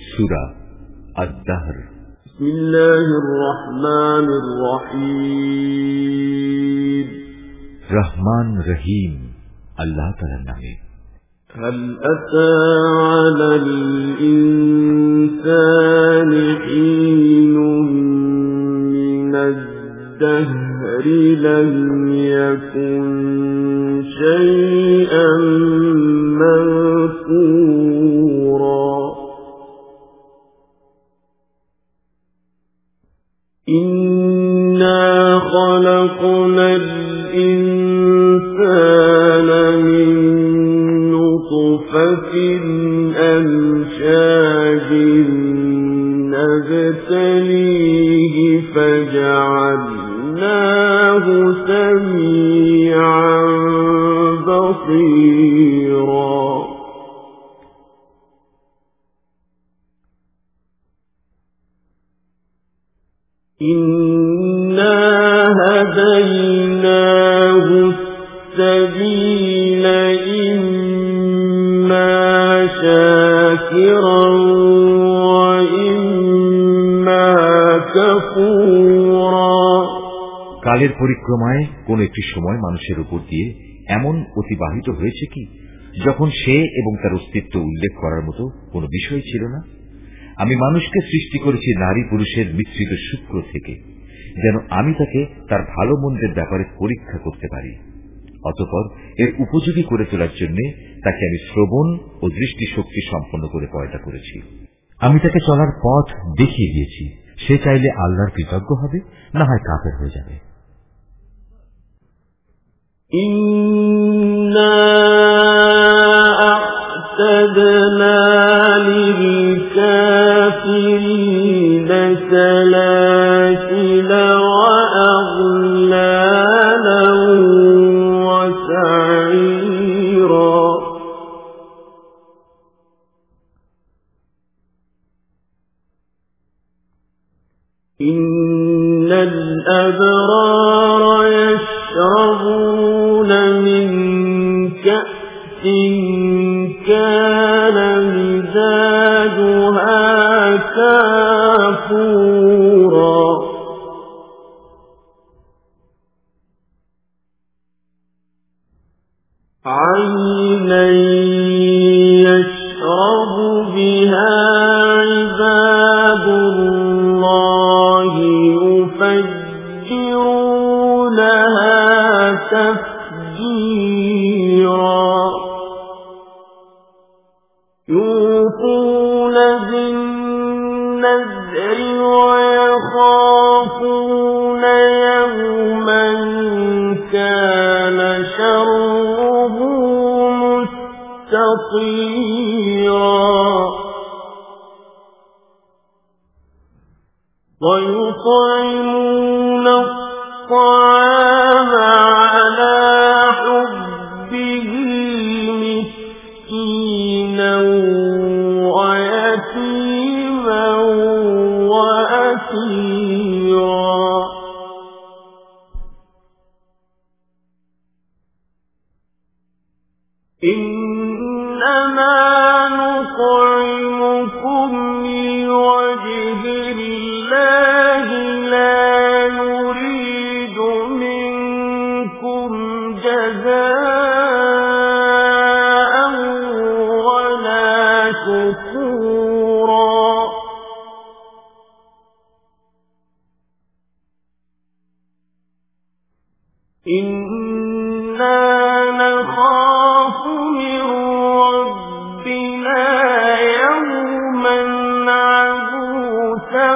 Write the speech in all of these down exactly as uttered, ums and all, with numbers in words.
সূরা আদ-দাহর। বিসমিল্লাহির রহমানির রহিম। রহমান রহিম আল্লাহ তাআলার নামে। هل أتى على الإنسان حين من الدهر لم يكن شيئا مذكورا إنا خلقنا الإنسان من نطفة أمشاج نبتليه فجعلناه سميعا بصيرا إنا هديناه السبيل إما شاكرا وإما كفورا। কালের পরিক্রমায় কোন একটি সময় মানুষের উপর দিয়ে এমন অতিবাহিত হয়েছে কি যখন সে এবং তার অস্তিত্ব উল্লেখ করার মতো কোন বিষয় ছিল না। আমি মানুষকে সৃষ্টি করেছি নারী পুরুষের মিশ্রিত শুক্র থেকে, যেন আমি তাকে তার ভালো মন্দের ব্যাপারে পরীক্ষা করতে পারি। অতঃপর এর উপযোগী করে তোলার জন্য তাকে আমি শ্রবণ ও দৃষ্টি শক্তি সম্পন্ন করে পয়দা করেছি। আমি তাকে চলার পথ দেখিয়ে দিয়েছি। সে চাইলে আল্লাহর কৃতজ্ঞ হবে, না হয় কাফের হয়ে যাবে। ইন্না আ'তাদনা লিল-কাফিরিনা সালাসিলা ওয়া আগলালান ওয়া সা'ীরা। ইন্নাল আবরারা يشربون من كأس كان مزاجها كافورا عينا يشرب بها عباد الله يفجرونها تفجيرا يوفون بالنذر ويخافون يوما كان شره مستطيرا ويطعمون الطعام على حبه مسكينا ويتيما وأسيرا إنما نطعمكم لوجه الله لا نريد منكم جزاء ولا شكورا إنا نخاف من ربنا يوما عبوسا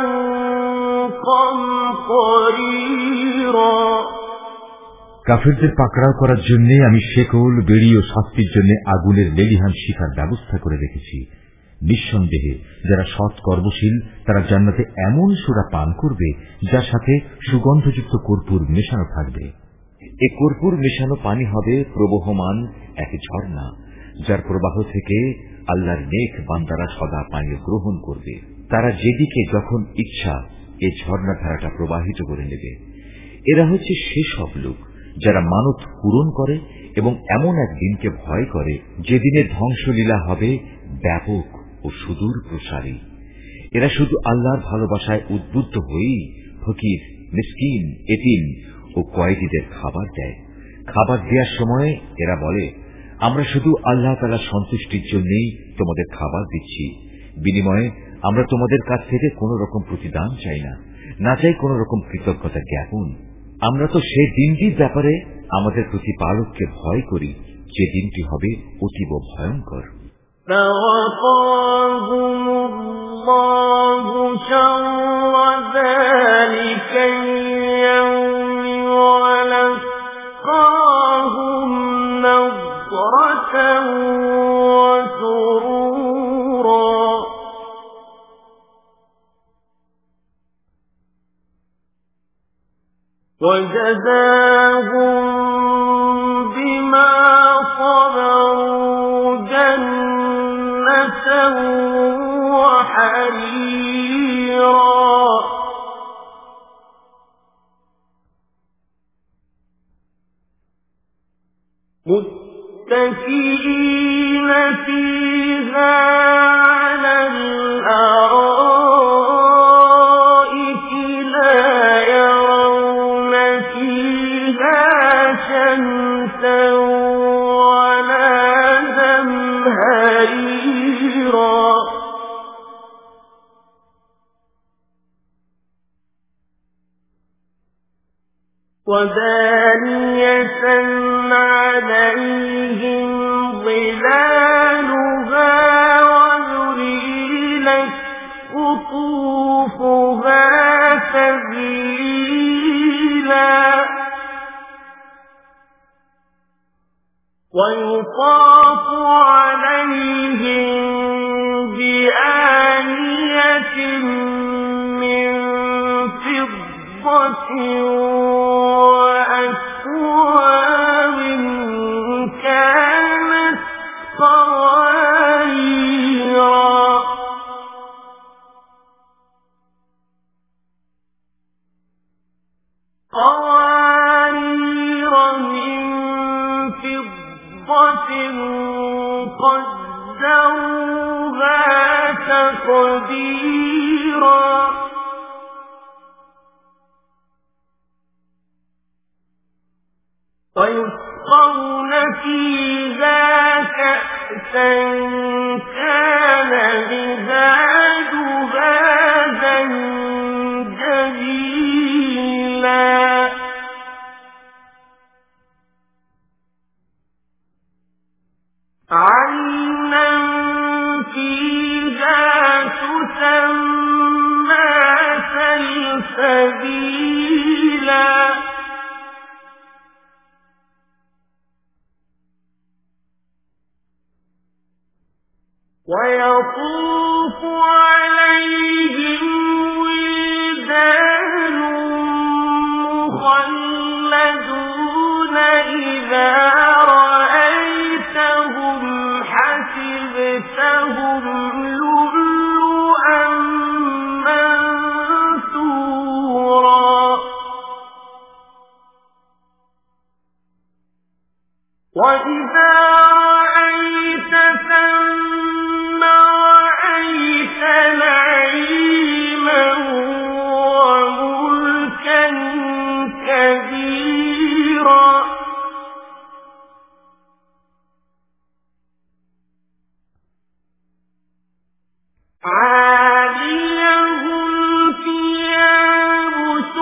قمطريرا। কাফিরদের পাকড়াও করার জন্য আমি শেকল, বেড়ি ও শাস্তির জন্য আগুনের লেলিহান শিখার ব্যবস্থা করে রেখেছি। নিঃসন্দেহে যারা সৎ কর্মশীল তারা জান্নাতে এমন সুরা পান করবে যার সাথে সুগন্ধযুক্ত কর্পূর মেশানো থাকবে। এ কর্পূর মেশানো পানি হবে প্রবহমান এক ঝর্ণা, যার প্রবাহ থেকে আল্লাহর নেক বান্দারা সদা পানীয় গ্রহণ করবে। তারা যেদিকে যখন ইচ্ছা এ ঝর্ণা ধারাটা প্রবাহিত করে নেবে। এরা হচ্ছে সেসব লোক যারা মানত পূরণ করে এবং এমন এক দিনকে ভয় করে যেদিনে ধ্বংসলীলা হবে ব্যাপক ও সুদূর প্রসারী। এরা শুধু আল্লাহর ভালোবাসায় উদ্বুদ্ধ হয়েই ফকির, মিসকিন, এতিম ও কয়েদিদের খাবার দেয়। খাবার দেওয়ার সময় এরা বলে, আমরা শুধু আল্লাহ তাআলার সন্তুষ্টির জন্যই তোমাদের খাবার দিচ্ছি, বিনিময়ে আমরা তোমাদের কাছ থেকে কোন রকম প্রতিদান চাই না, না চাই কোন রকম কৃতজ্ঞতা জ্ঞাপন। আমরা তো সে দিনটির ব্যাপারে আমাদের প্রতিপালককে ভয় করি, যে দিনটি হবে অতীব ভয়ঙ্কর। وجزاهم بما صبروا جنة وحريرا متكئين فيها على الأرائك لا يرون فيها شمسا ولا زمهريرا ودانية عليهم ظلالها وذللت قطوفها تذليلا ويطاف عليهم بآنية من فضة وأكواب كانت قواريرا قوارير من فضة قدروها تقديرا ويسقون فيها كأسا كان مزاجها زنجبيلا عينا فيها تسمى سلسبيلا ويطوف عليهم ولدان مخلدون إذا رأيتهم حسبتهم لؤلؤا منثورا وإذا رأيت ثم رأيت نعيما وملكا كبيرا عاليهم ثياب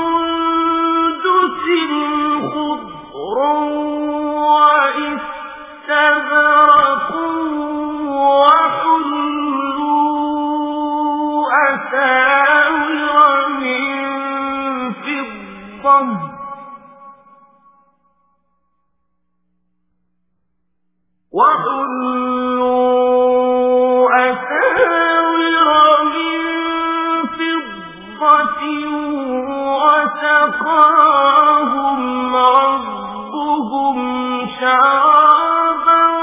سندس خضر واستبرق وحلوا أساور من فضة وحلوا أساور من فضة وسقاهم ربهم شرابا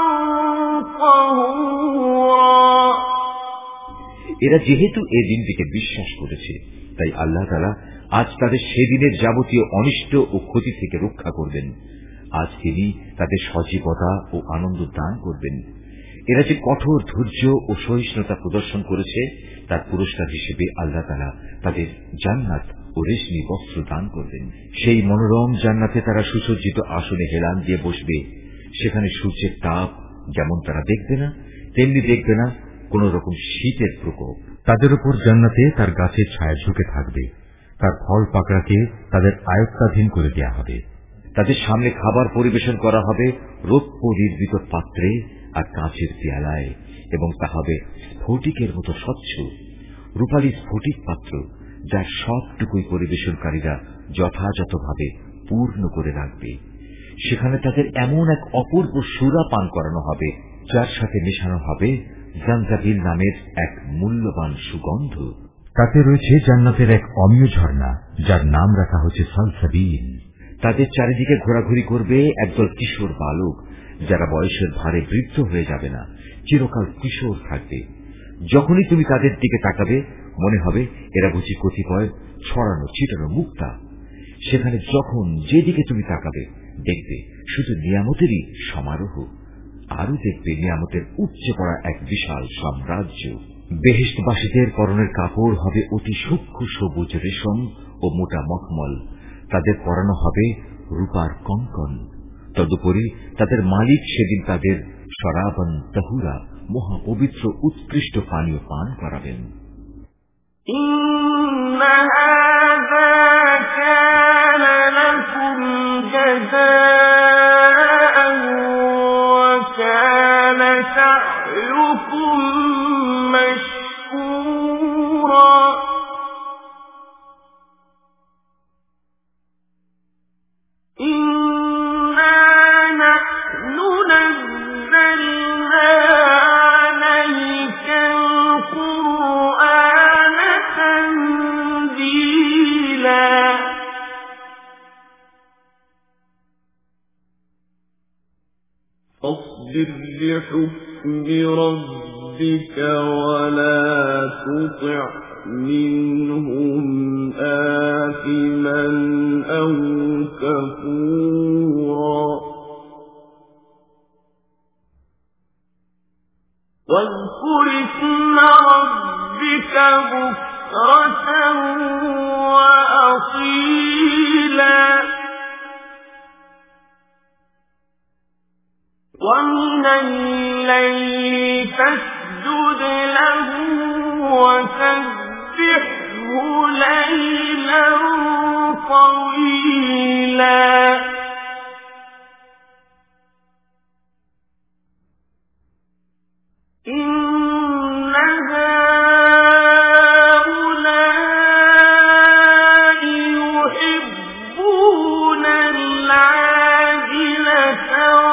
طهورا এরা যেহেতু এই দিনটিকে বিশ্বাস করেছে, তাই আল্লাহ তাআলা আজ তাদের সেদিনের যাবতীয় অনিষ্ট ও ক্ষতি থেকে রক্ষা করবেন। আজ তিনি তাদের সজীবতা ও আনন্দ দান করবেন। এরা যে কঠোর ধৈর্য ও সহিষ্ণুতা প্রদর্শন করেছে তার পুরস্কার হিসেবে আল্লাহ তাআলা তাদের জান্নাত ও রেশমি বস্ত্র দান করবেন। সেই মনোরম জান্নাতে তারা সুসজ্জিত আসনে হেলান দিয়ে বসবে। সেখানে সূর্যের তাপ যেমন তারা দেখবে না, তেমনি দেখবে না কোন রকম শীতের প্রকোপ। তাদের উপর জান্নাতে তার গাছের ছায়া ঝুঁকে থাকবে। তার ফল পাকড়াকে তাদের আয়ত্তাধীন করে দেয়া হবে। তাদের সামনে খাবার পরিবেশন করা হবে রৌপ্য নির্মিত পাত্রে আর কাঁচের পেয়ালায়, এবং তা হবে স্ফটিকের মতো স্বচ্ছ। রূপালী স্ফটিক পাত্র, যার সবটুকুই পরিবেশনকারীরা যথাযথভাবে পূর্ণ করে রাখবে। সেখানে তাদের এমন এক অপূর্ব সুরা পান করানো হবে যার সাথে মেশানো হবে জানজাবিল নামের এক মূল্যবান সুগন্ধ। তাতে রয়েছে জান্নাতের এক অমীয় ঝর্ণা, যার নাম রাখা হচ্ছে সালসাবিল। তাদের চারিদিকে ঘোরাঘুরি করবে একদল কিশোর বালক, যারা বয়সের ভারে বৃদ্ধ হয়ে যাবে না, চিরকাল কিশোর থাকবে। যখনই তুমি তাদের দিকে তাকাবে মনে হবে এরা বুঝি কতিপয় ছড়ানো ছিটানো মুক্তা। সেখানে যখন যেদিকে তুমি তাকাবে দেখবে শুধু নিয়ামতেরই সমারোহ। আরো দেখবে নিয়ামতের উপচে পড়া এক বিশাল সাম্রাজ্য। বেহেশতবাসীদের পরনের কাপড় হবে অতি সূক্ষ্ম সবুজ রেশম ও মোটা মখমল। তাদের পরানো হবে রূপার কঙ্কন। তদুপরি তাদের মালিক সেদিন তাদের শরাবান তাহুরা, মহাপবিত্র উৎকৃষ্ট পানীয় পান করাবেন। ইন্না হাযা কানা লাকুম জাযাআন ওয়া কানা সা'য়ুকুম মাশকুরা। فاصبر لحكم ربك ولا تطع منهم آثما أو كفورا واذكر اسم ربك بكرة وأصيلا ومن الليل فاسجد له وسبحه ليلا طويلا إن هؤلاء يحبون العاجلة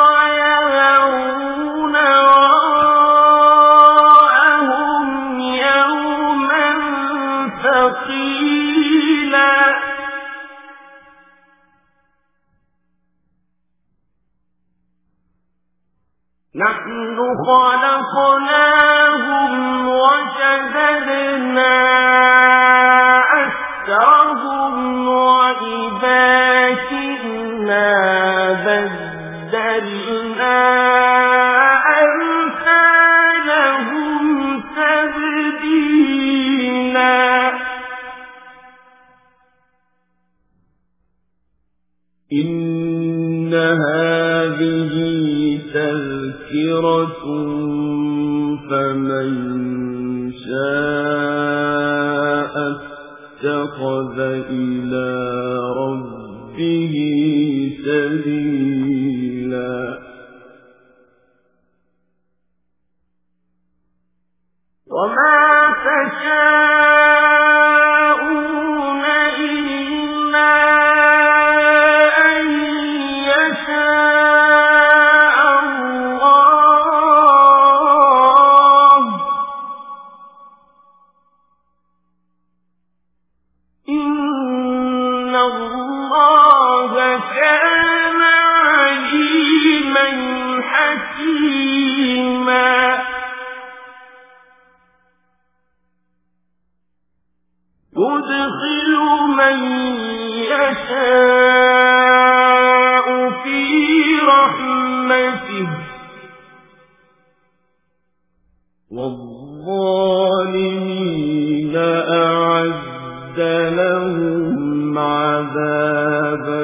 ويذرون وراءهم يوما ثقيلا نحن خلقناهم وشددنا أسرهم وإذا شئنا بدلنا أمثالهم تبديلا إن هذه تذكرة فمن شاء اتخذ إلى ربه سبيلا وما تشاءون إلا أن يشاء الله إن الله كان عليما حكيما يدخل من يشاء في رحمته وَالظَّالِمِينَ أَعَدَّ لَهُمْ عَذَابًا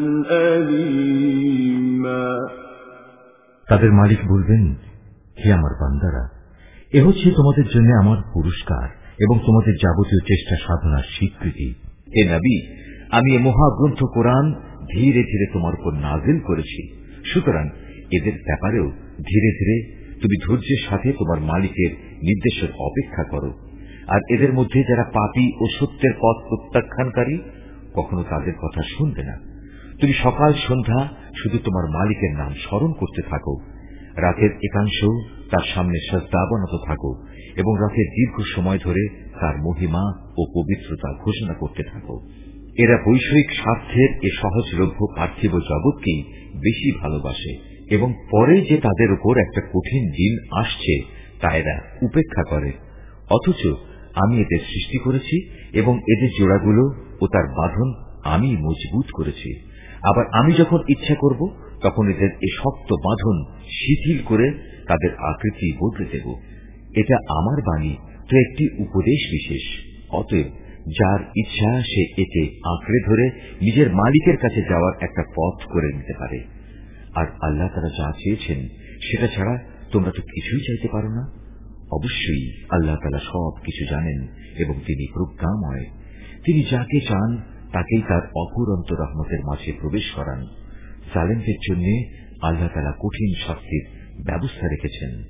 أَلِيمًا। তাদের মালিক বলবেন, হে আমার বান্দারা, এ হচ্ছে তোমাদের জন্য আমার পুরস্কার এবং তোমাদের যাবতীয় চেষ্টা সাধনার স্বীকৃতি। হে নবী, আমি এ মহাগ্রন্থ কোরআন ধীরে ধীরে তোমার উপর নাজিল করেছি, সুতরাং এদের ব্যাপারেও ধীরে ধীরে তুমি ধৈর্যের সাথে তোমার মালিকের নির্দেশের অপেক্ষা করো। আর এদের মধ্যে যারা পাপী ও সত্যের পথ প্রত্যাখ্যানকারী, কখনো তাদের কথা শুনবে না। তুমি সকাল সন্ধ্যা শুধু তোমার মালিকের নাম স্মরণ করতে থাকো, রাতের একাংশ তার সামনে সাজদা অবনত থাকো এবং রাতের দীর্ঘ সময় ধরে তার মহিমা ও পবিত্রতা ঘোষণা করতে থাকো। এরা বৈষয়িক স্বার্থের এ সহজলভ্য পার্থিব জগৎকেই বেশি ভালোবাসে এবং পরে যে তাদের উপর একটা কঠিন দিন আসছে তা এরা উপেক্ষা করে। অথচ আমি এদের সৃষ্টি করেছি এবং এদের জোড়াগুলো ও তার বাঁধন আমি মজবুত করেছি। আবার আমি যখন ইচ্ছা করব তখন এদের এ শক্ত বাঁধন শিথিল করে তাদের আকৃতি বদলে দেব। এটা আমার বাণী তো একটি উপদেশ বিশেষ। অতএব যার ইচ্ছা সে এতে আঁকড়ে ধরে নিজের মালিকের কাছে যাওয়ার একটা পথ করে নিতে পারে। আর আল্লাহ তারা যা চেয়েছেন সেটা ছাড়া তোমরা তো কিছুই চাইতে পারো না। অবশ্যই আল্লাহ তাআলা সব কিছু জানেন এবং তিনি প্রজ্ঞাময়। তিনি যাকে চান তাকেই তার অফুরন্ত রহমতের মাঝে প্রবেশ করান। জালেমদের জন্য আল্লাহ তাআলা কঠিন শাস্তির ব্যবস্থা রেখেছেন।